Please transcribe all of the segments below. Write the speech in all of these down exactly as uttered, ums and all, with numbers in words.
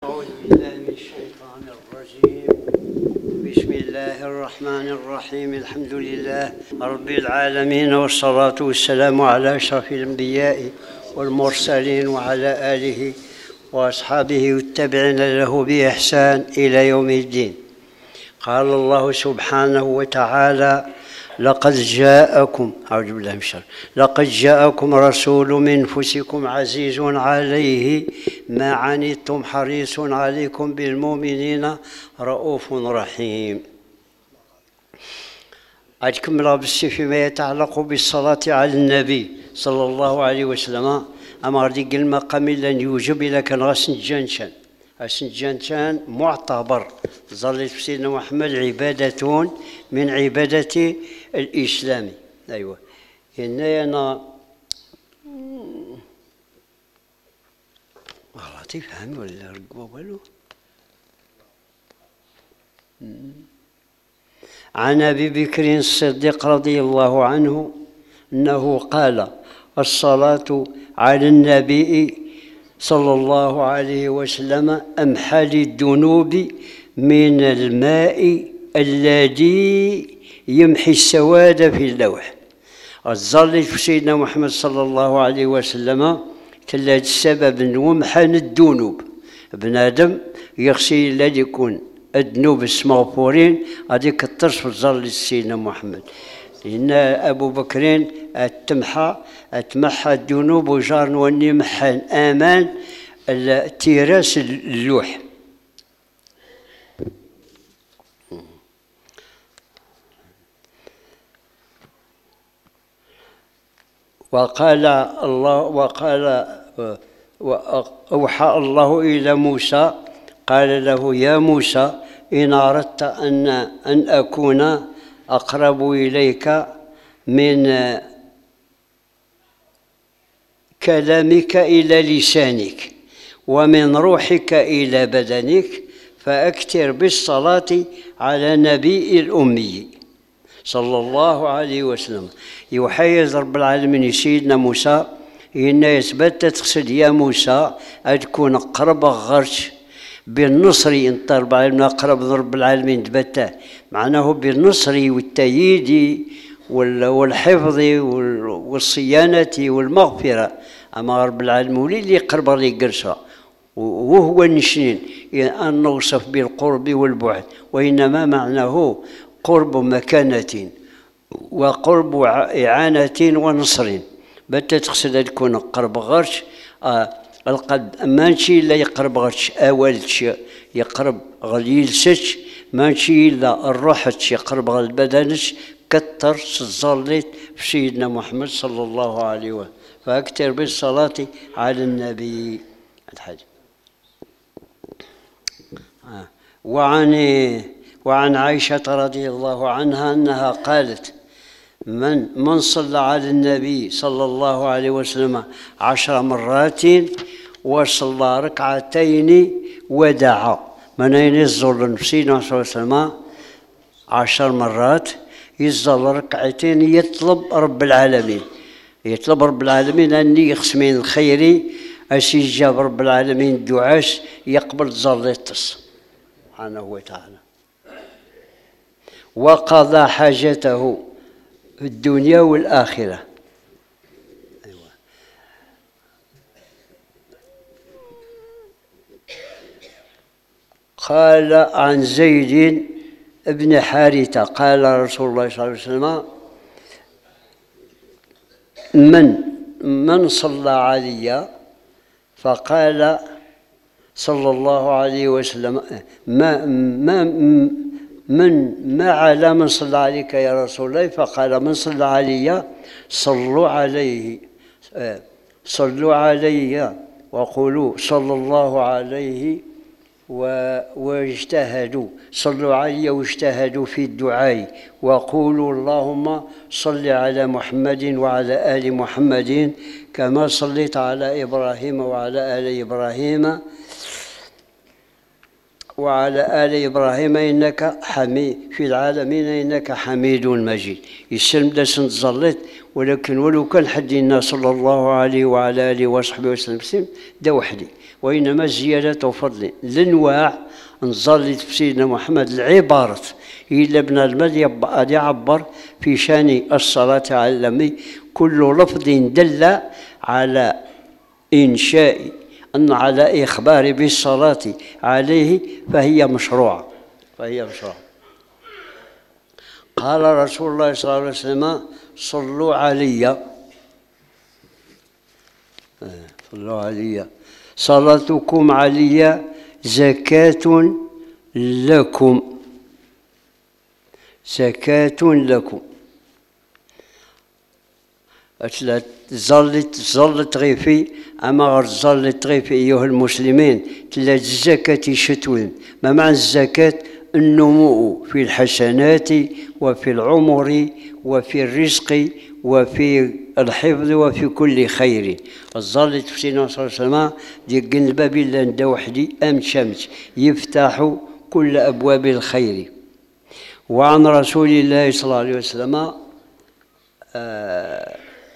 أعوذ بالله من الشيطان الرجيم. بسم الله الرحمن الرحيم. الحمد لله رب العالمين، والصلاة والسلام على أشرف الأنبياء والمرسلين وعلى آله وأصحابه والتابعين له بإحسان إلى يوم الدين. قال الله سبحانه وتعالى: لقد جاءكم أعوذ بالله من الشر لقد جاءكم رسول من أنفسكم عزيز عليه ما عنتم حريص عليكم بالمؤمنين رؤوف رحيم. أتكمل بالسي فيما يتعلق بالصلاة على النبي صلى الله عليه وسلم. أما ديك المقام لن يوجب إلا كان غسنجانشان السنجانشان معتبر ظلت في سيدنا محمد عبادة من عبادة الإسلام. أيوة هنا أنا والله تفهم ولا رقبة والو. عن أبي بكر الصديق رضي الله عنه أنه قال: الصلاة على النبي صلى الله عليه وسلم أمحى للذنوب من الماء الذي يمحي السواد في اللوح. الظل في سيدنا محمد صلى الله عليه وسلم كلا السبب ومحان الذنوب. بنادم يغسل الذي يكون الذنوب المغفورين هذيك الطرش في الظل سيدنا محمد. لأن أبو بكر التمحى أتمحى الذنوب وجار وني محان آمان تيراس اللوح. وقال الله وقال وأوحى الله إلى موسى قال له: يا موسى إن أردت أن أن أكون أقرب إليك من كلامك إلى لسانك ومن روحك إلى بدنك فأكثر بالصلاة على نبي الأمي صلى الله عليه وسلم. يحيز رب العالمين سيدنا موسى إن يثبت تقصد يا موسى أتكون قرب غرش بالنصر انت رب العالمين أقرب رب العالمين تبته معناه بالنصر والتأييد والحفظ والصيانة والمغفرة. أما رب العالمين ولي اللي قرب لي قرصة وهو النشنين أن نوصف بالقرب والبعد، وإنما معناه قرب مكانة وقرب إعانة ونصر. بتا تقصد تكون قرب غرش آه القلب ماشي إلا يقرب غرش أولش يقرب غليلسش ماشي إلا الروحش يقرب غل بدنش كتر صليت في سيدنا محمد صلى الله عليه وسلم. فأكثر بالصلاة على النبي. الحاجة آه. وعن وعن عائشة رضي الله عنها أنها قالت: من من صلى على النبي صلى الله عليه وسلم عشر مرات وصلى ركعتين ودعا. من أين يصلي سيدنا صلى الله عليه وسلم عشر مرات يصلي ركعتين يطلب رب العالمين يطلب رب العالمين أن يقسمين الخير أسيجاب رب العالمين الدعاء يقبل ظليتس سبحانه وتعالى وقضى حاجته في الدنيا والآخرة. أيوة. قال عن زيد بن حارثة قال رسول الله صلى الله عليه وسلم: من من صلى علي فقال صلى الله عليه وسلم ما ما من ما على من صلى عليك يا رسول الله فقال: من صلى علي صلوا عليه صلوا علي وقولوا صلى الله عليه واجتهدوا صلوا علي واجتهدوا في الدعاء وقولوا اللهم صل على محمد وعلى آل محمد كما صليت على إبراهيم وعلى آل إبراهيم وعلى آل إبراهيم إنك حميد في العالمين إنك حميد مجيد. يسلم داس نتزلط ولكن ولو كان حدينا صلى الله عليه وعلى آله وصحبه وسلم دا وحدي وإنما زيادة فضل. الأنواع نصلي في سيدنا محمد العبارة إلا ابن المدي يعبر في شان الصلاة على النبي كل لفظ دل على إنشاء أن على إخبار بالصلاة عليه فهي مشروعة فهي مشروعة. قال رسول الله صلى الله عليه وسلم صلوا علي صلوا علي صلاتكم علي زكاة لكم زكاة لكم. ظلت ظلت غيفي أما غير ظلت غيفي أيها المسلمين تلا الزكاة شتوين. ما معنى الزكاة؟ النمو في الحسنات وفي العمر وفي الرزق وفي الحفظ وفي كل خير. ظلت في سيدنا صلى الله عليه وسلم ديك الباب إلا ندا وحدي أم شمس يفتح كل أبواب الخير. وعن رسول الله صلى الله عليه وسلم آه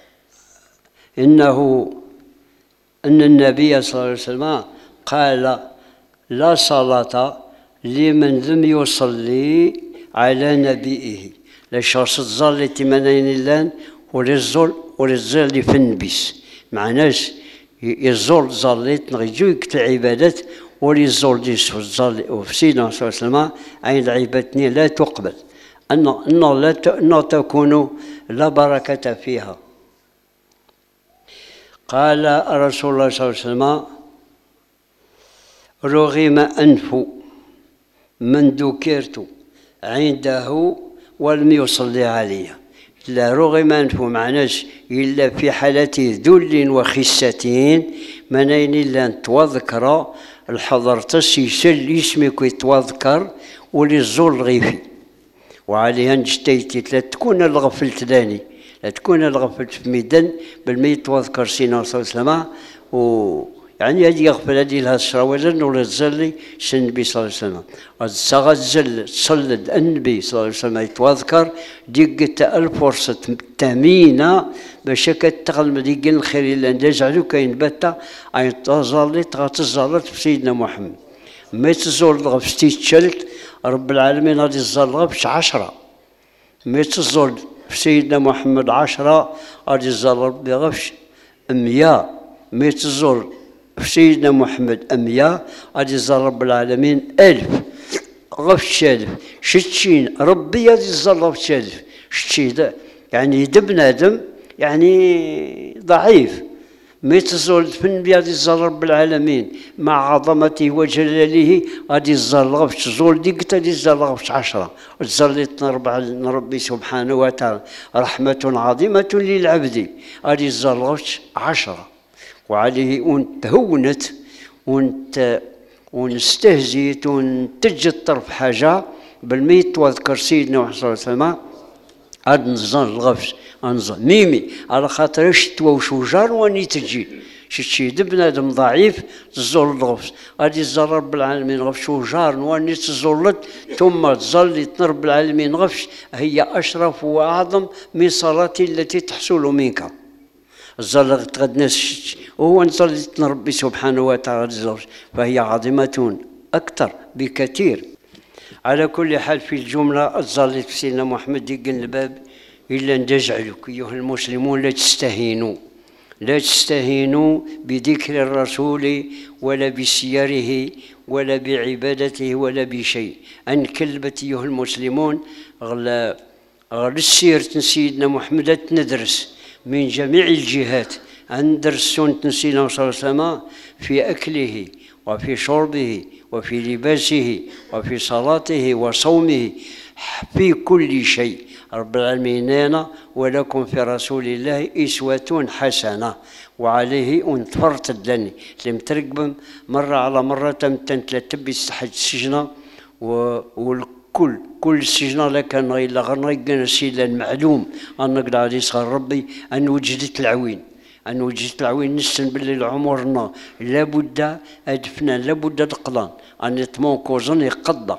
إنه أن النبي صلى الله عليه وسلم قال لا صلاة لمن لم يصلي على نبيه. لا شخص تصلي تمانين اللان وللزول وللزول في النبيس معناش يزول صليت نغيجو يكت العبادات وللزول ديس وفي سيدنا صلى الله عليه وسلم عين العبادتين لا تقبل أن لا تكون لا بركة فيها. قال رسول الله صلى الله عليه وسلم رغم أنف من ذكرت عنده ولم يصلي عليه. لا رغم أنف معناش إلا في حالة ذل وخسة منين إلا نتوذكر الحضر تسيسل اسمك يتوذكر وللزول غيفي. وعليها نجتيتي لا تكون الغفلت ثاني لا تكون الغفلت في ميدان بل ما يتوذكر سيدنا صلى الله عليه وسلم و يعني هذه يغفل هذه لها الشراوزن ولا تزلي سن النبي صلى الله عليه وسلم. الصغا تزل تصلد النبي صلى الله عليه وسلم يتوذكر ديك الفرصة ثمينة باش كتغلب ديك الخير اللي ندجعلو كاين باتا اي تزالي تغتزالت في سيدنا محمد. ما تزول غفستي تشلت رب العالمين غادي يزال غفش عشرة. ما تزول في سيدنا محمد عشرة غادي يزال ربي غفش مية. ما تزول في سيدنا محمد أمية غادي يزال رب العالمين ألف غفش ألف شتشين ربي غادي يزال غفش ألف شتشي يعني يد بنادم يعني ضعيف. ما يتزول في النبي غادي يزال رب العالمين مع عظمته وجلاله غادي يزال غفش زول ديك غادي يزال غفش عشرة. تزلتنا ربي سبحانه وتعالى رحمة عظيمة للعبد غادي يزال غفش عشرة. وعليه وانت هونت وانت ونستهزيت ونتج الطرف حاجة بالميت وذكر سيدنا محمد صلى الله عليه وسلم عاد نزل الغفش انزل ميمي على خاطر شتوى وشجار واني تجي شتشي بنادم ضعيف تزول الغفش غادي يزال رب العالمين غفش وجار واني تزولت ثم تزلت رب العالمين غفش هي اشرف واعظم من صلاة التي تحصل منك. زلغت غد ناس وهو نصليت ربي سبحانه وتعالى فهي عظيمة أكثر بكثير. على كل حال في الجملة صليت في سيدنا محمد ديك الباب إلا ندجعلك أيها المسلمون لا تستهينوا لا تستهينوا بذكر الرسول ولا بسيره ولا بعبادته ولا بشيء. أن كلبت أيها المسلمون غلا غير السيرة سيدنا محمد ندرس من جميع الجهات. ندرس سنة سيدنا صلى الله عليه وسلم في أكله وفي شربه وفي لباسه وفي صلاته وصومه في كل شيء. رب العالمين ولكم في رسول الله أسوة حسنة. وعليه ونتفرت الدني لم ترقب مرة على مرة تمتن تبي تحت السجنة والكل كل السجنة لكن غير غير السيد المعلوم أن نقدر عليه صغر ربي أن وجدت العوين أن وجدت العوين نسن بالليل عمرنا لابد أدفنا لابد دقلان أن يتمون كوزن يقضى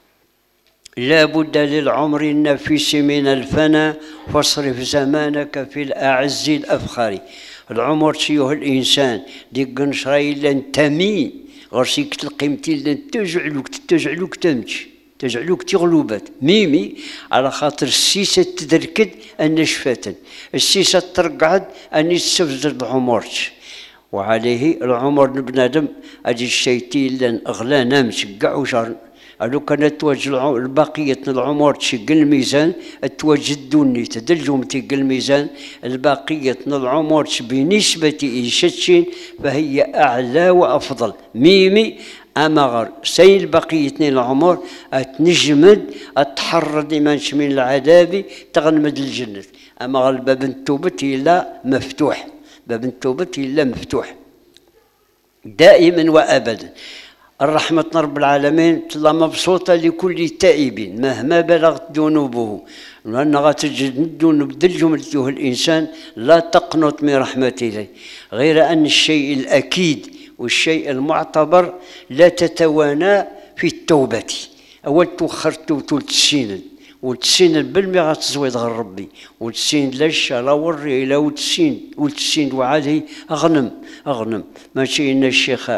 لابد للعمر النفيس من الفنا فاصرف زمانك في الأعز الأفخار. العمر تشيوه الإنسان ديك نشري لن تمي غرسيك تلقيمتي لن تجعلوك تجعلوك تمشي تجعلوك تغلوبات ميمي على خاطر السيسة تدركد أن شفاتن السيسة ترقعد أن يتسفزر عمرش وعليه العمر بنادم أجي الشيتين لن أغلانا مشقع وشار ألو كانت توجه البقية العمر تشق الميزان توجدوني تدلجهم تيق الميزان البقية العمر بنسبة إيشتشين فهي أعلى وأفضل ميمي أما غير سيل بقية العمر أتنجمد أتحرد منش من العذاب تغنمد الجنة أما غير باب التوبة إلا مفتوح باب التوبة إلا مفتوح دائما وأبدا. الرحمة رب العالمين تلا مبسوطة لكل تائب مهما بلغت ذنوبه لأن غتجد الذنوب دلجملته الإنسان لا تقنط من رحمته غير أن الشيء الأكيد والشيء المعتبر لا تتوانى في التوبة أول توخر توتول تسيند وتسين بالمي غتزويد غير ربي وتسين لاش لا وري لا وتسين وتسين وعادي أغنم أغنم ماشي إن الشيخ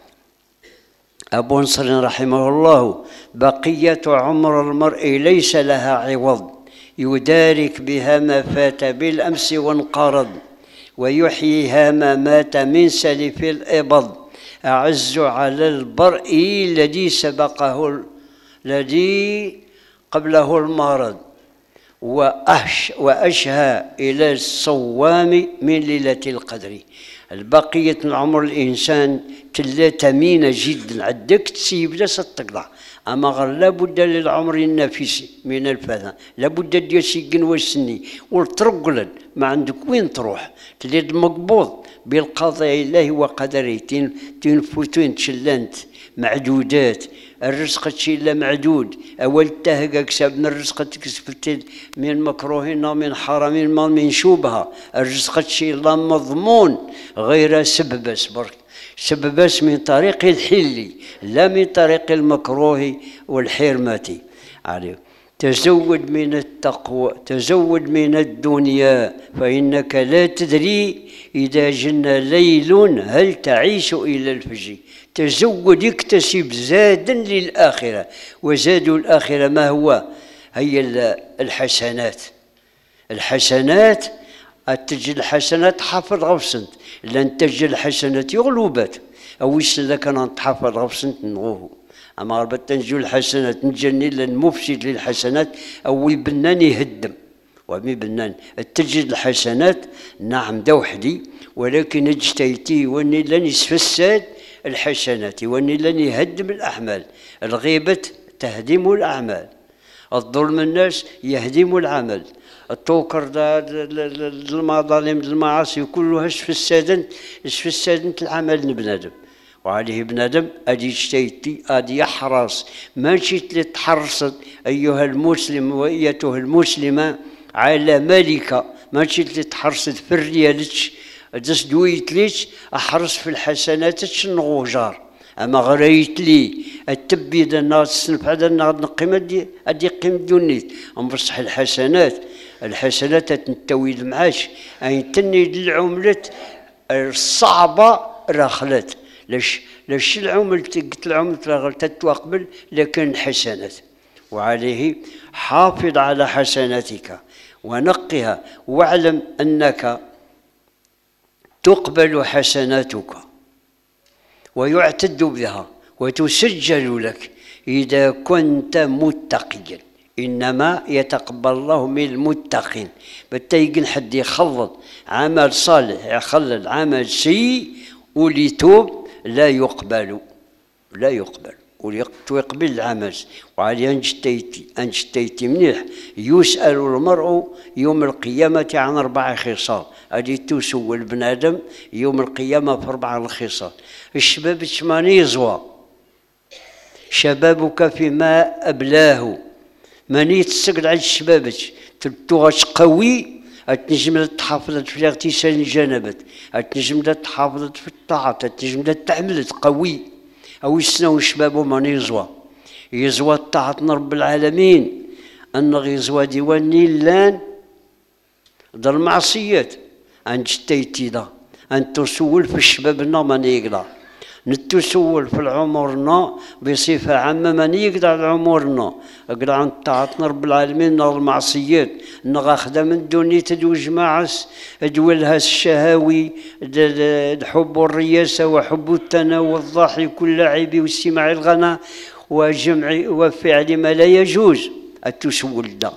أبو نصر رحمه الله بقية عمر المرء ليس لها عوض يدارك بها ما فات بالأمس وانقرض ويحييها ما مات من سلف الإبض أعز على البرء الذي سبقه الذي قبله المرض وأش وأشهى إلى الصوام من ليلة القدر. البقية من عمر الإنسان تلا ثمينة جدا عندك تسيب لا تقطع أما غير لابد للعمر النفسي من الفتى لابد ديال سيكن وسني والترقلن ما عندك وين تروح تليد مقبوض بالقضاء الله وقدره تنفوتين تشلنت معدودات الرزق تشي لا معدود اول تهقا كسب من الرزق تكسبت من مكروهين ومن حرام من شوبها الرزق تشي لا مضمون غير سبب برك سبب من طريق الحل لا من طريق المكروه والحرمة عليه. تزود من التقوى تزود من الدنيا فإنك لا تدري إذا جن ليل هل تعيش إلى الفجر. تزود اكتسب زادا للآخرة وزاد الآخرة ما هو؟ هي الحسنات الحسنات تجي الحسنات حافظ غفصنت لن تجي الحسنات يغلوبات أو يسلا كان تحافظ غفصنت نغوه أما غربت تنجو الحسنات نجني لن مفسد للحسنات أو يبنان يهدم ومي بنان تجد الحسنات نعم دوحدي ولكن اجتيتي واني لن يسفسد الحسنات واني لن يهدم الأعمال. الغيبة تهدم الأعمال الظلم الناس يهدم العمل التوكر المظالم المعاصي كلها اسفسادن اسفسادن العمل بنادم وعليه بنادم ادي اجتيتي ادي يحرص ما شئت لتحرصت ايها المسلم وايتها المسلمه على ملكه ما شئت لتحرصت في الريالتش دس دويت ليش احرص في الحسنات تشنغو جار اما غريت لي التبيد الناس سنف هذا النهار نقيم ادي ادي قيم دونيت ام بصح الحسنات الحسنات تنتوي المعاش اي تني العملة الصعبه راخلت ليش ليش العمل قلت العمل راغلت تتوقبل لكن الحسنات وعليه حافظ على حسناتك ونقها واعلم انك تقبل حسناتك ويعتد بها وتسجل لك إذا كنت متقيا إنما يتقبل الله من المتقين بالتيقن حد يخلط عمل صالح يخلط عمل سيء وليتوب لا يقبل لا يقبل ويقبل العمل وعلي أنجتيتي أنجتيتي منيح يسأل المرء يوم القيامة عن أربع خصال هذه تسول البنادم يوم القيامة في أربع خصال. الشباب شماني يزوى شبابك فيما أبلاه ماني تسقل على الشباب تبتوغاش قوي التنجم تحافظ في اغتسال الجنابات التنجم تحافظ في الطاعات التنجم تعملت قوي أو يسنو الشباب ماني يزوى يزوى طاعة رب العالمين أن يزوى ديوان لان در المعصيات عند شتيتي دا أن تسول في شبابنا من يقدر، نتسول في العمرنا بصفة عامة من يقدر عمرنا اقدر عن طاعتنا رب العالمين نغ المعصيات نغ خدم الدنيا تدو جماعس دولها الشهاوي حب الرياسة وحب التناول الضحك واللعب واستماع الغناء وجمع وفعل ما لا يجوز التسول ده.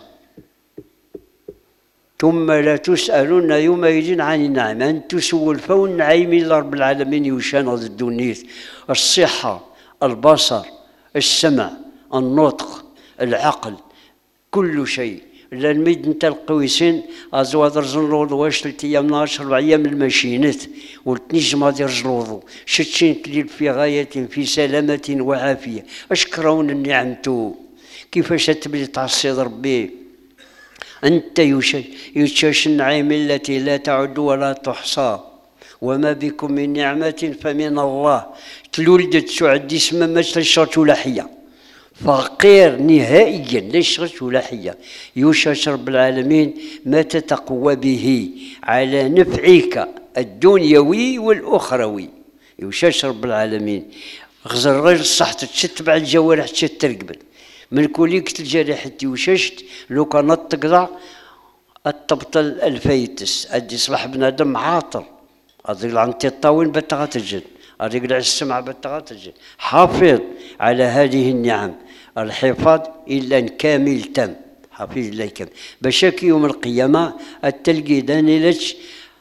ثم لا تسألون يومئذ عن النعم، أن تسول فون نعيم رب العالمين يوشان هذا الدنيا، الصحة، البصر، السمع، النطق، العقل، كل شيء. لأن ميد نتا القويسين أزواد رجلوض واش ثلاث أيام ناقص أربع أيام الماشينات والتنجم هذا رجلوضو شتشين تليل في غاية في سلامة وعافية. أشكرون النعمتو كيفاش تبلي تعصيد ربي أنت يشاش النعيم التي لا تعد ولا تحصى وما بكم من نعمة فمن الله. تلولدت سعد اسم ما تشرت ولا حية فقير نهائيا لا يشرت ولا حية. يشاش رب العالمين ما تتقوى به على نفعك الدنيوي والأخروي. يشاش رب العالمين غزر الرجل صح تتبع الجوارح تترقبل من كوليك الجريحة وششت لو كانت تقطع التبطل الفيتس ادي صباح بنادم عاطل اضيق عن الطاوين بتغتجن اضيق على السمع بتغتجن. حافظ على هذه النعم الحفاظ الا كامل تام حافظ الله كامل بشاك يوم القيامه التلقي دانيلتش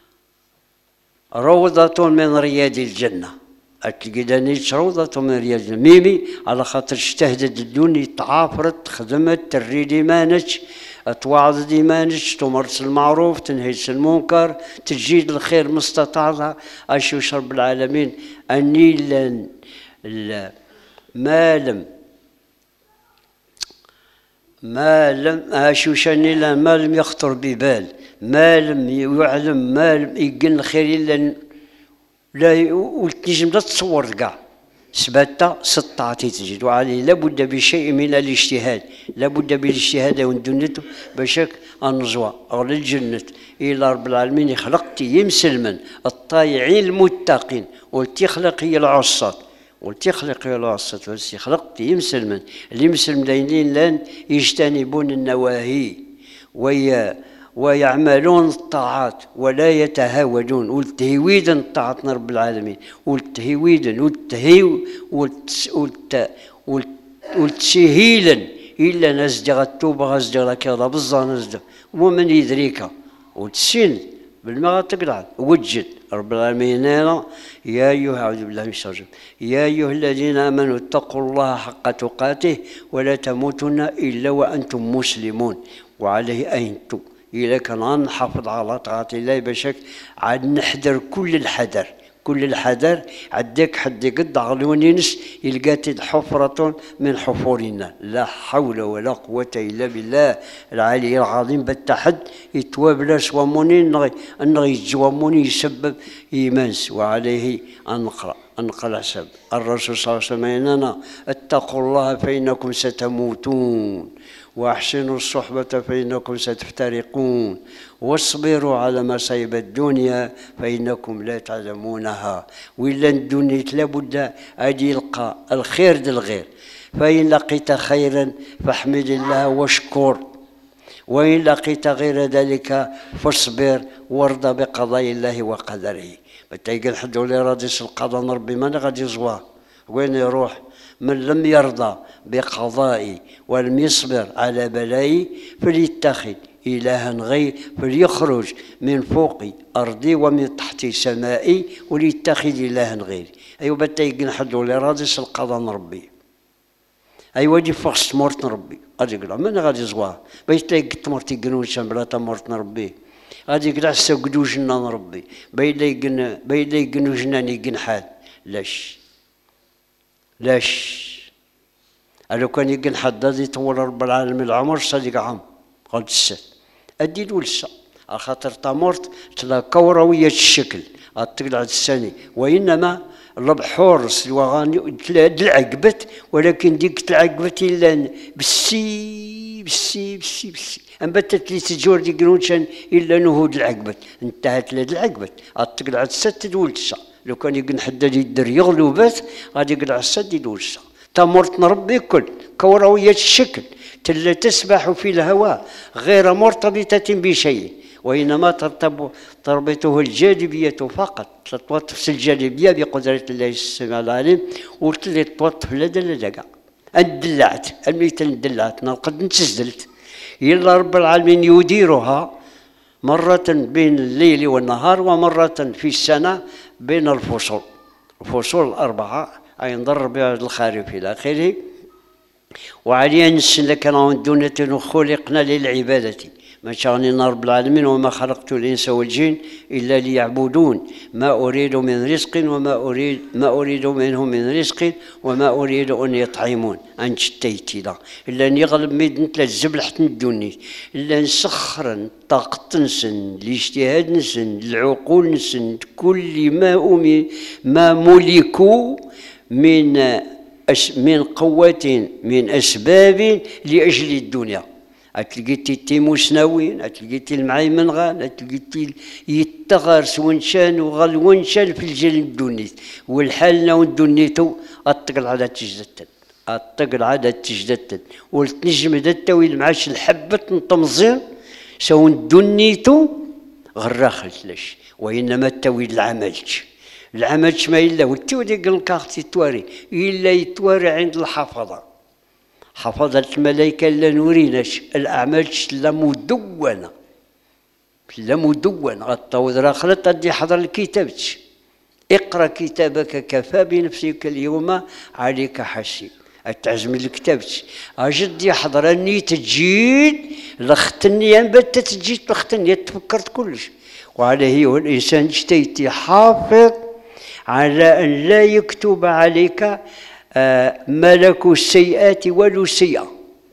روضة من رياض الجنة. التلقيداني روضة من رياض الجنة ميمي على خاطر اجتهدت الدنيا تعافرت خدمت تري ديمانش توعظ ديمانش تمارس المعروف تنهيش المنكر تجيد الخير مستطاعها. أشوش رب العالمين أني لن ما لم ما لم أشوش أني لن ما لم يخطر ببال ما لم يعلم ما لم يقن الخير إلا لا وتنجم لا تصور كاع سباتا سطعتي تجد وعليه لابد بشيء من الاجتهاد لابد بالاجتهاد وندنته بشك النزوة أو للجنة إلى رب العالمين خلقتي يمسلمن الطايعين المتقين والتخلق هي العصات والتخلق هي العصات والتخلقتي يمسلمن اللي يمسلم داينين لان يجتنبون النواهي ويا ويعملون الطاعات ولا يتهاودون والتهويدا طاعتنا رب العالمين والتهويدا والتهيو والتسهيلا إلا نزدغ التوبة غزدغ كذا بالظا نزدغ ومن يدريك والتسين بالما تقلع وجد رب العالمين. يا أيها أعوذ بالله من الشيطان يا أيها الذين آمنوا اتقوا الله حق تقاته ولا تموتن إلا وأنتم مسلمون. وعليه أنتم إلا كان نحافظ على طاعة الله بشك عاد نحذر كل الحذر كل الحذر عداك حد قد غلونينس يلقات حفرة من حفورنا. لا حول ولا قوة إلا بالله العلي العظيم بالتحد يتوابل سواموني أنه يتزواموني يسبب إيمانس. وعليه أن نقرأ أن نقرأ حسب الرسول صلى الله عليه وسلم إننا اتقوا الله فإنكم ستموتون وأحسنوا الصحبة فإنكم ستفترقون واصبروا على مصائب الدنيا فإنكم لا تعلمونها. وإلا الدنيا لابد أن يلقى الخير للغير فإن لقيت خيرا فاحمد الله واشكر وإن لقيت غير ذلك فاصبر وارضى بقضاء الله وقدره. بتيقن حد ولا راضي القضاء ربي من غادي يزواه وين يروح من لم يرضى بقضائي ولم يصبر على بلائي فليتخذ إلها غير فليخرج من فوق أرضي ومن تحت سمائي وليتخذ إلها غيري. أيوة بتيقن حد ولا راضي القضاء ربي أيوة دي فقس مرت ربي غادي يقول من غادي يزواه بيتلاقي تمرت يقنون شمبلات مرت ربي غادي يقول عسى قدوجنا ربي بيلا يقن بيلا يقنو جنان يقن حال لاش لاش لو كان يقن حد هذا يطول رب العالمين العمر صديق عام قلت السد أدي الولسة على خاطر تمرت تلا كروية الشكل أتقلع السنة وإنما البحورس الوغاني العقبت، ولكن ديك العقبت إلا بالسي بالسي بالسي بالسي أنبتت لي تجور ديك نوتشان إلا نهود العقبت انتهت لهاد العقبت أتقلع ست دولتسا. لو كان يقن حدا يدير يغلوبات غادي يقلع ست دولتسا تمرت ربي كل كروية الشكل تلا تسبح في الهواء غير مرتبطة بشيء، وإنما ترتب تربطه الجاذبية فقط. تتوطف الجاذبية بقدرة الله السميع العليم وتلي توطف لدى لدى اندلعت الميتة اندلعت نقد نتسدلت يلا رب العالمين يديرها مرة بين الليل والنهار ومرة في السنة بين الفصول الفصول الأربعة أي نضر بها الخارف إلى آخره. وعليا نسن لك دونة خلقنا للعبادة ما شاءني رب العالمين وما خلقت الإنس والجن إلا ليعبدون ما أريد من رزق وما أريد ما أريد منهم من رزق وما أريد أن يطعمون أن شتيتي لا إلا أن يغلب ميدن تلا الزبل حتى ندوني إلا نسخر طاقة نسن الاجتهاد نسن العقول نسن كل ما أمي ما ملكوا من أس من قوة من أسباب لأجل الدنيا. أتلقيتي تيموسناوين أتلقيتي المعيمنغان أتلقيتي يتغرس ونشان وغل ونشان في الجيل الدنيا والحالنا وندنيتو أطقل على تجدتن أطقل على تجدتن والتنجم دتا المعاش الحبة نطمزين سو ندنيتو غراخلت لش وإنما التويل العملش العملش ما إلا والتودي قل كاختي تواري إلا يتواري عند الحفظة حفظة الملائكة لا نوريناش الأعمال لا مدونة لا مدونة غطاوذ راخلت أدي حضر الكتابتش اقرأ كتابك كفى بنفسك اليوم عليك حسيب أتعزم الكتابتش أجد يحضر أني تجيد لختني أنبت تجيد لختني تفكرت كلش. وعليه هو الإنسان اجتيتي حافظ على أن لا يكتب عليك ملك السيئات ولو سيئة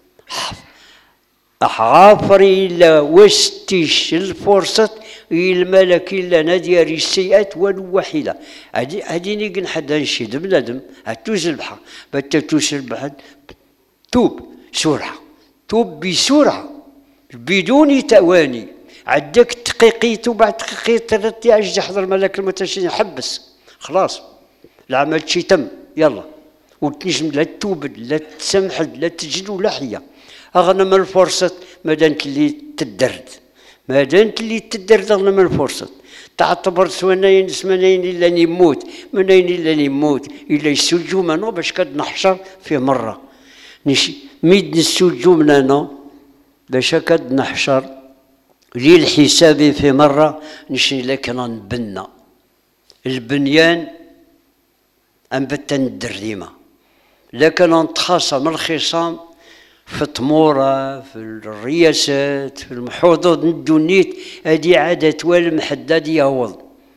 أحغافري إلا وستيش الفرصة الملك إلا نادير السيئات ولو وحيدة. هادي نيقن حدا نشيد بنادم هتوز البحر بتا توز البحر توب سرعة توب بسرعة بدون تواني عدك دقيقيت وبعد دقيقيت ترتي عجز يحضر ملك المتشين حبس خلاص العمل شي تم يلا وتنجم لا توبد لا تسمحد لا تجد ولا حية أغنم الفرصة ما دانت اللي تدرد ما دانت اللي تدرد أغنم الفرصة تعتبر سوانين سمانين إلا نموت منين إلا نموت إلا يسجوا منا باش كاد نحشر في مرة نشي ميد نسجوا مننا باش كاد نحشر للحساب في مرة نشي لكن نبنى البنيان أنبت ندرديمة لكن نتخاصم الخصام في التمورة في الرياسات في المحوضات ندونيت هذه عادة والم حداد يهوض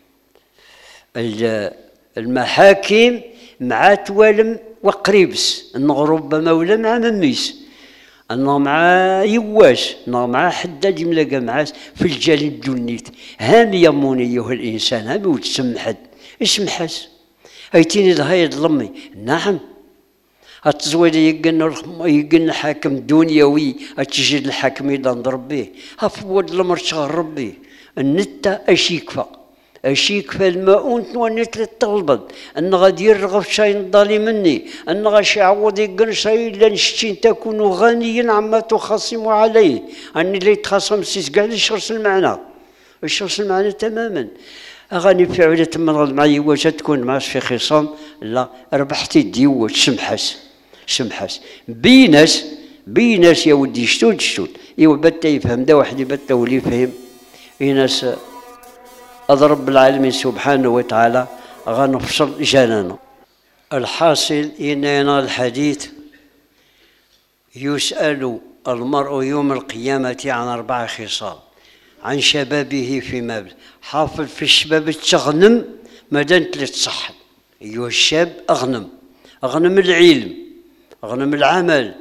المحاكم مع توالم وقريبس انه ربما ولا مع مميس انه مع يواش انه مع حداد يملاقى معاس في الجال الدنيت هام يموني ايها الانسان هام وتسمحد اسمحس ايتيني ضهايد لمي نعم التزويد يقن يقن حاكم دنيوي اتجد الحاكم يضن ربيه هفود الامر شغل ربي النتا اش يكفى اش يكفى الماء ونت للطلبد ان غادي يرغب شي نضالي مني ان غاش يعوض يقن شي الا نشتي تكون غنيا عما تخاصم عليه اني اللي يتخاصم سيس كاع الشخص المعنى الشخص المعنى تماما اغاني في عوده من معي واش تكون معاش في خصام لا ربحتي ديوات سمحس سمحس بيناس بيناس يا ودي شتود شتود ايوا بتا يفهم دا واحد بتا ولي فهم يناس اضرب العالمين سبحانه وتعالى غنفصل جنانه. الحاصل اننا الحديث يسأل المرء يوم القيامة عن أربع خصال عن شبابه فيما بل حافظ في الشباب تغنم مادام تصحن أيها الشاب أغنم أغنم العلم أغنم العمل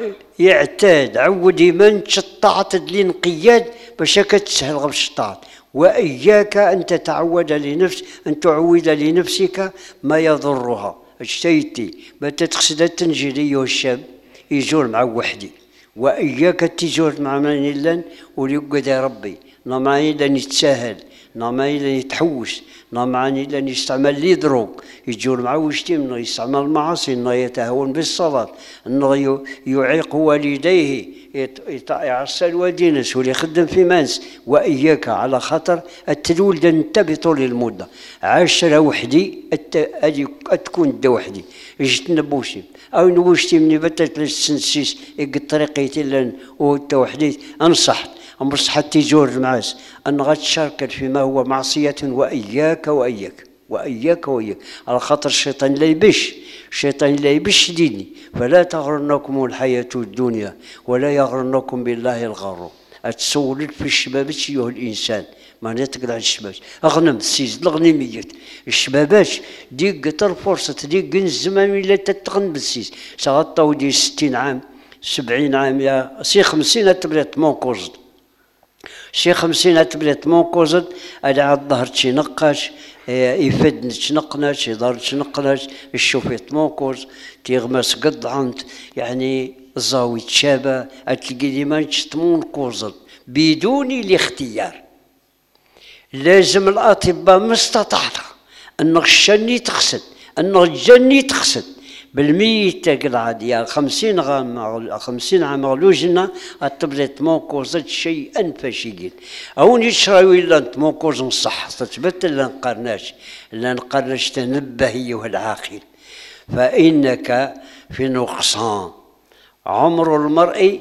يعتاد عود من شطعت لين قياد باش كتسهل غير الشطاعت وإياك أن تتعود لنفس أن تعود لنفسك ما يضرها. اجتيتي بات تقصد تنجلي والشاب يجور مع وحدي، وإياك تجور مع من لن وليقعد ربي نمعني لن يتساهل، نمعني لن يتحوس، نمعني لن يستعمل لي دروغ، يجور مع وشتي انه يستعمل المعاصي، انه يتهاون بالصلاة، انه يعيق والديه، يعصى الوالدين واللي يخدم في مانس. واياك على خاطر التلولد انت بطول المده عاشرها وحدي، تكون دا وحدي اجتنبوشي او نوشتي مني بتات للسنسيس يق طريقيتي لان وانت وحدي. انصح انصح تيجور معاس ان غتشارك فيما هو معصيه، واياك واياك واياك واياك على خاطر الشيطان لا يبش، الشيطان لا يبش ديني. فلا تغرنكم الحياه الدنيا ولا يغرنكم بالله الغرور. اتسولد في الشباب ايها الانسان، ما نتقلع الشباب اغنم السيز الغنيميات الشبابات ديك قطر فرصه ديك الزمان ولا تتغن بالسيز سغطاو دي ستين عام سبعين عام يا سي خمسين تبلات مونكوزد شي خمسين تبلات مونكوزد على عاد ظهر شي نقاش يفد تنقناش يضر تنقناش الشوفيت موكوز تيغمس قد عنت يعني زاوي تشابه تلقي ديما تشتمون كوزل بدون الاختيار. لازم الاطباء ما استطاعوا ان الشني تغسل ان الجني تغسل بالميتة العادية خمسين غام خمسين عام غلوجنا التبليت موكوزة شيئا فشيء أو نشراوي إلا موكوز نصح تثبت إلا نقرناش إلا نقرناش تنبه أيها العاقل، فإنك في نقصان. عمر المرء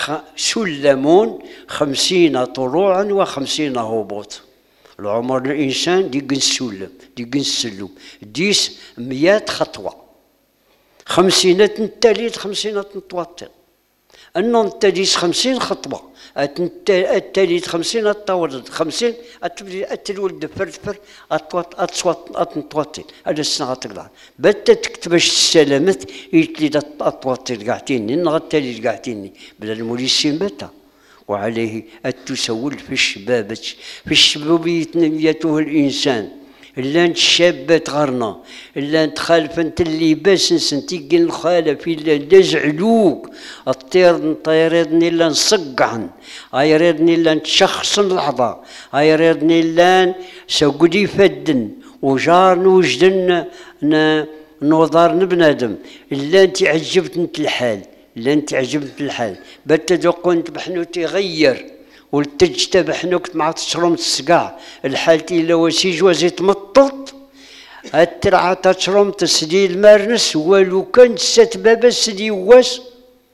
سلمون خمسين طلوعا وخمسين هبوط. العمر الإنسان ديك السلم ديك السلم ديس مئات خطوة خمسينات نتاليت خمسينات نتوطن أنه نتاليت خمسين خطوة التاليت خمسين التورد خمسين التلولد فرفر أتصوت أتنتوطن هذا السنة غتقلع بتا تكتباش السلامات يتلي أتوطن قاعتيني نغتالي قاعتيني بلا الموليسين بتا. وعليه التسول في الشباب في الشبابية نيته الإنسان إلا انت شابات غرنا إلا انت خالف انت اللباس نسنتيق الخالف إلا دزعلوك الطير نطيرني إلا نصقعن أيريدني إلا نتشخص الأعضاء أيريدني إلا سوقدي فدن وجار نوجدن نوضار بنادم إلا انت عجبت انت الحال إلا انت عجبت الحال بتدوق انت بحنوتي غير والتجتب حنوكت مع تشرم السقاع الحالتي إلا وسيج وزيت مطلط الترعة تشرم تسدي المارنس ولو كان سات بابا سدي واس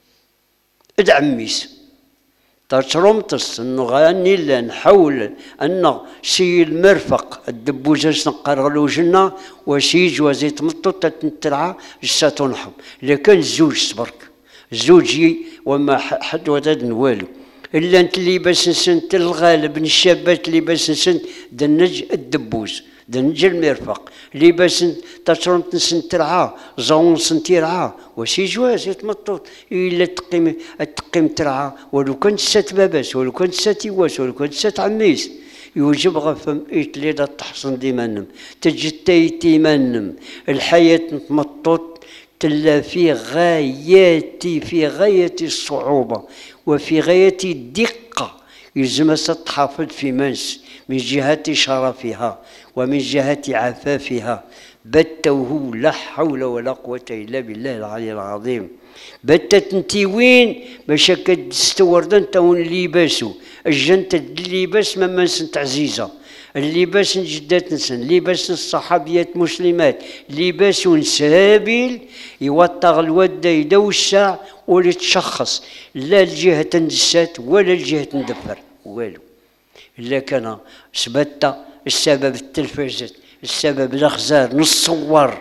ادعميس تشرم تس انه غاني لا نحاول ان سي المرفق الدبوزاش نقرغلو جنا وسيج وزيت مطلط تنترعة جسا تنحب لكن الزوج صبرك زوجي وما حد وداد والو إلا أنت اللي باس نسنت الغالب من الشابات اللي باس نسنت دنج الدبوز دنج المرفق اللي باس تشرم نسنت ترعاه زون سنتي رعاه وشي جواز يتمطط إلا تقيم تقيم ترعاه ولو كنت سات باباس ولو كنت سات يواس ولو كنت سات عميس يوجب غفم إيتلي دا تحصن ديمانم تجتي تيمانم الحياة مطط تلا في غاية في غاية الصعوبة وفي غاية الدقة. يلزم تحافظ في منس من جهة شرفها ومن جهة عفافها بتوه لا حول ولا قوة إلا بالله العلي العظيم. بتت انتي وين باش كتستوردن تاون لباسو الجنت اللباس ما منسنت عزيزة اللباس جدات نسن لباس الصحابيات مسلمات لباس سابل يوطغ الود يدوشع ولا تشخص لا الجهة نجسات ولا الجهة ندفر والو إلا كان سبتا السبب التلفزة السبب الأخزار نصور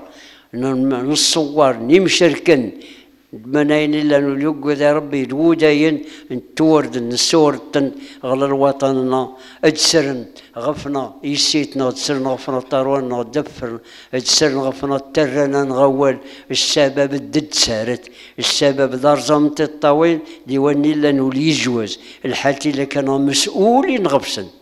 نصور نمشركن مناين إلا نلقوا ذا ربي دوداين نتورد نسورد غل الوطننا اجسرن غفنا يسيتنا تسرن غفنا طاروانا دفر اجسرن غفنا ترنا نغول السبب الدد سارت السبب دار زمت الطويل ديواني إلا نولي جواز الحالتي اللي كانوا مسؤولين غفسن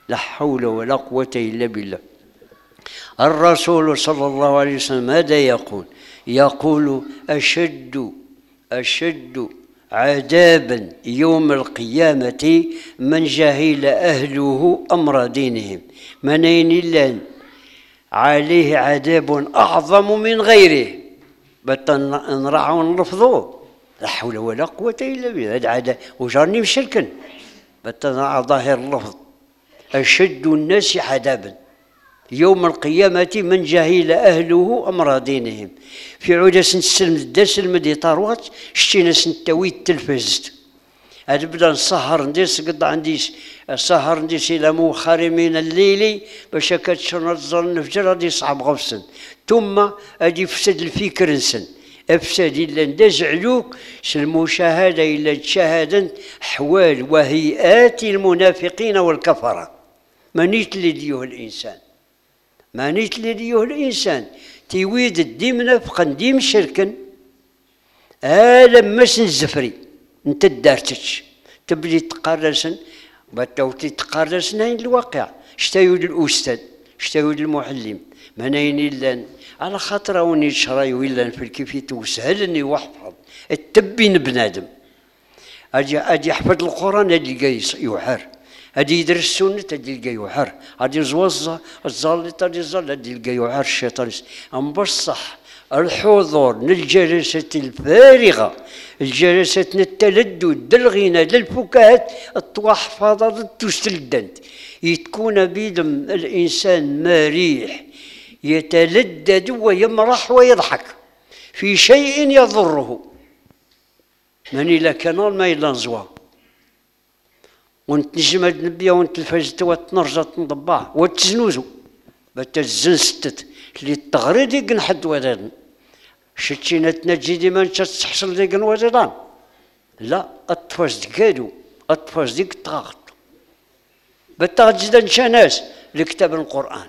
لا حول ولا قوة إلا بالله. الرسول صلى الله عليه وسلم ماذا يقول؟ يقول أشد أشد عذابا يوم القيامة من جهل أهله أمر دينهم، منين لان عليه عذاب أعظم من غيره. بتنرعوا ونلفظوه لا حول ولا قوة إلا بالله. هذا عذاب وجرني مشركا بتنرع ظاهر اللفظ. أشد الناس عذابا يوم القيامة من جهل أهله أمر دينهم. في عودة سنسلم الدرس المدي طاروات شتينا سنتوي التلفزت هذا بدا نسهر نديس قد عندي سهر نديس إلى مؤخر من الليل باش كتشرن الظل الفجر غادي يصعب غفسن ثم أجي فسد الفكر نسن أفسد إلا ندز علوك المشاهدة إلا تشاهدا أحوال وهيئات المنافقين والكفرة. منيت لديه الإنسان مانيت لديه الإنسان تيويد الديم نفقا ديم شركا هذا مسن الزفري انت دارتش تبدي تقارسن باتوتي تقارسن هين الواقع. اشتايود الأستاذ اشتايود المعلم منين إلا على خاطر وني شراي ولا في الكيفية وسهل اني واحفظ التبين بنادم اجي اجي يحفظ القرآن هادي جايس يوحر هادي يدرس السنة هادي يلقى يوحر هادي يزوز الزالط هادي الزال هادي يلقى يوحر الشيطان. أم بصح الحضور للجلسة الفارغة الجلسات التلدد للغنى للفكاهات التوحفظ تستلدنت يتكون بيدم الإنسان مريح يتلدد ويمرح ويضحك في شيء يضره. من إلا كان ما إلا زوا وانت نجمد نبيا وانت الفجت وتنرجع تنضبع وتزنوزو بتزن ستت اللي التغريد يقن حد ودان شتينا تنجي ديما تحصل ديك الوزدان لا اطفاش دكادو اطفاش ديك الطاغط بالتغجد ناس لكتاب القرآن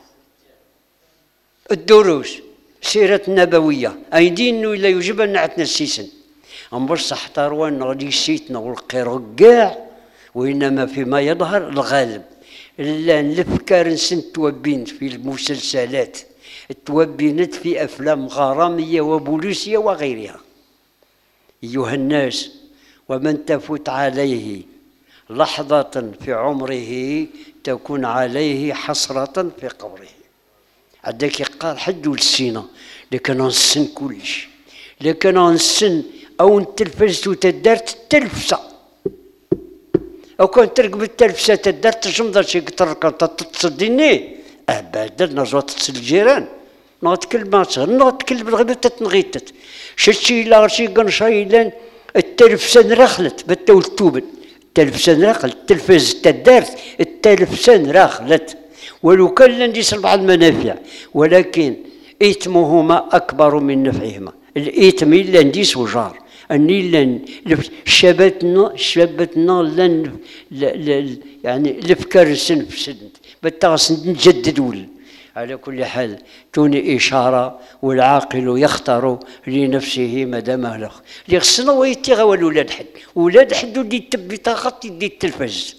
الدروس سيرة النبوية أي دين إلا يجب أن نعتنا السيسن أم بصح تروان غادي سيتنا والقير كاع وإنما فيما يظهر الغالب إلا الأفكار نسن توبين في المسلسلات توبينت في أفلام غرامية وبوليسية وغيرها. أيها الناس ومن تفوت عليه لحظة في عمره تكون عليه حسرة في قبره. عندك قال حد السينة لكن نسن كلش لكن نسن أو التلفزة وتدارت التلفزة أو كان تركب التلفزة تدارت تجمضر شي قطر تصديني أبدا نجوا تتصل الجيران نغط كلمات نغط كلمة الغيبة تتنغيتت شتشي لا شي قنشاي لان التلفزة نرخلت بتول توبت التلفزة نرخلت التلفزة تدارت التلفزة نرخلت ولو كان لنديس بعض المنافع ولكن إثمهما أكبر من نفعهما. الإثم إلا نديس وجار أني لن شبتنا شبتنا لن يعني الأفكار السن في سن بالتغس نجدد ول. على كل حال توني إشارة والعاقل يختار لنفسه مدام أهله اللي خصنا ويتيغا ولولاد حد ولاد حد ودي تبي طاقت يدي التلفز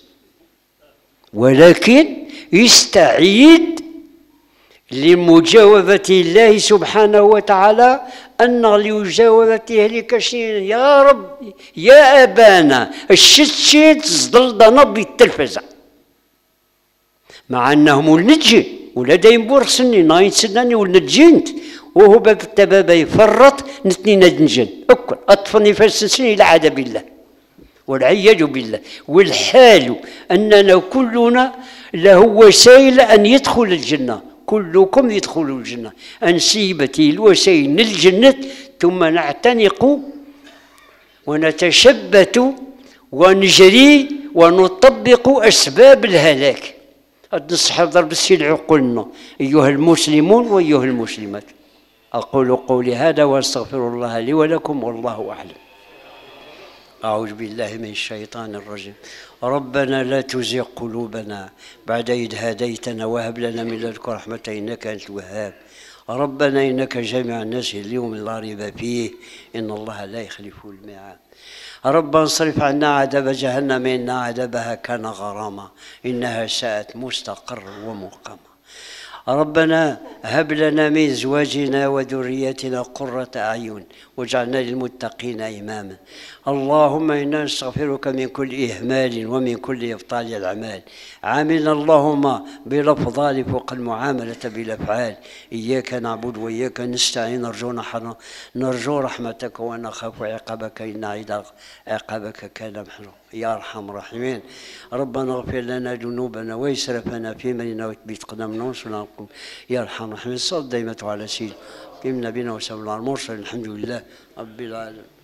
ولكن يستعيد لمجاوبة الله سبحانه وتعالى أن لمجاوبته لكشين يا رب يا أبانا الشتشيت زدلدنا بالتلفزة مع أنهم ولنجي ولا دايم بورسني ناين سناني ولنجينت وهو باب التبابة يفرط نتني ندنجن أكل أطفني فالسنسني إلى عذاب الله والعياذ بالله. والحال أننا كلنا له وسائل أن يدخل الجنة كلكم يدخلوا الجنة أنسيبتي الوسائل للجنة ثم نعتنق ونتشبت ونجري ونطبق أسباب الهلاك. النصح ضرب السيل عقولنا أيها المسلمون وأيها المسلمات. أقول قولي هذا وأستغفر الله لي ولكم والله أعلم. أعوذ بالله من الشيطان الرجيم. ربنا لا تزغ قلوبنا بعد إذ هديتنا وهب لنا من لدنك رحمة إنك أنت الوهاب. ربنا إنك جامع الناس اليوم لا ريب فيه إن الله لا يخلف الميعاد. ربنا اصرف عنا عذاب جهنم إن عذابها كان غراما إنها ساءت مستقرا ومقاما. ربنا هب لنا من ازواجنا وذريتنا قرة اعين واجعلنا للمتقين اماما. اللهم انا نستغفرك من كل اهمال ومن كل ابطال الاعمال. عاملنا اللهم بالافضال فوق المعامله بالافعال. اياك نعبد واياك نستعين، نرجو نرجو رحمتك ونخاف عقابك ان عقابك كان محظورا يا ارحم الراحمين. ربنا اغفر لنا ذنوبنا واسرافنا في امرنا وثبت قدمنا وانصرنا يا ارحم الراحمين. الصلاة دائمة على سيدنا نبينا وسلم على المرسل. الحمد لله رب العالمين.